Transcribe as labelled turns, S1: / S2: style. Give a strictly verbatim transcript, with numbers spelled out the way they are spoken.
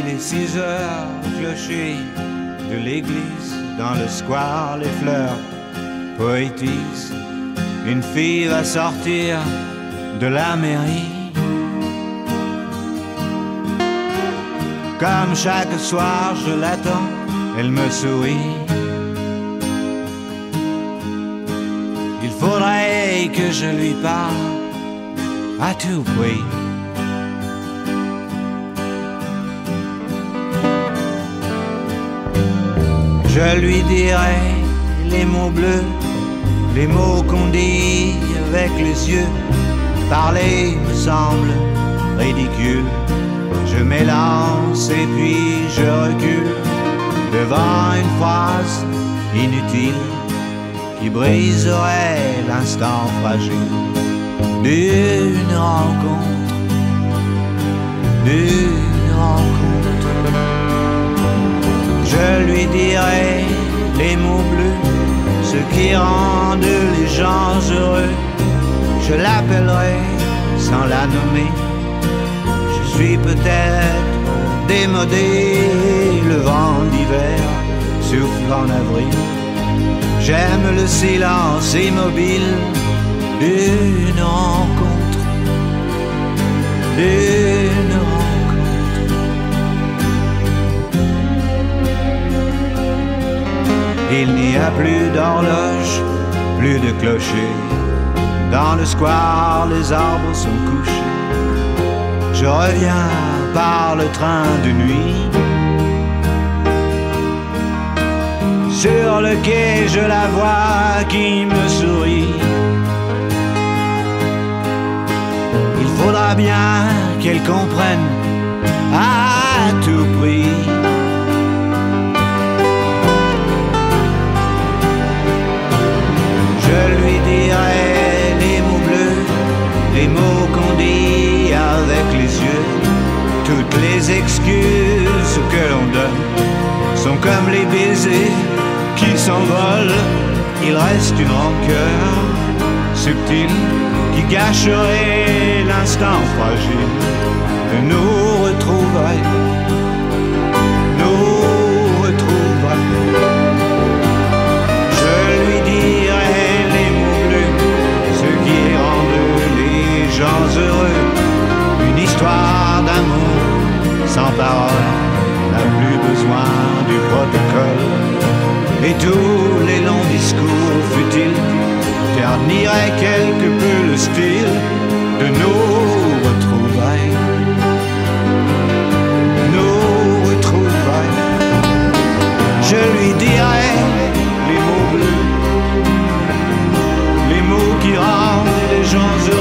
S1: les six heures, clocher de l'église, dans le square, les fleurs poétisent. Une fille va sortir de la mairie. Comme chaque soir je l'attends, elle me sourit. Il faudrait que je lui parle à tout prix. Je lui dirai les mots bleus, les mots qu'on dit avec les yeux. Parler me semble ridicule. Je m'élance et puis je recule devant une phrase inutile qui briserait l'instant fragile d'une rencontre, d'une rencontre. Je lui dirai les mots bleus, ceux qui rendent les gens heureux. Je l'appellerai sans la nommer. Je suis peut-être démodé, le vent d'hiver souffle en avril. J'aime le silence immobile d'une rencontre, d'une rencontre. Il n'y a plus d'horloge, plus de clocher. Dans le square, les arbres sont couchés. Je reviens par le train de nuit. Sur le quai, je la vois qui me sourit. Il faudra bien qu'elle comprenne à tout prix. Je lui dirai les mots bleus, les mots qu'on dit avec les yeux. Toutes les excuses que l'on donne sont comme les baisers qui s'envolent. Il reste une rancœur subtile qui gâcherait l'instant fragile de nos retrouvailles, nos retrouvailles. Je lui dirai les mots bleus, ceux qui rendent les gens heureux. Une histoire d'amour sans parole n'a plus besoin du protocole. Et tous les longs discours futiles terniraient quelque peu le style de nos retrouvailles, nos retrouvailles. Je lui dirai les mots bleus, les mots qui rendent les gens heureux.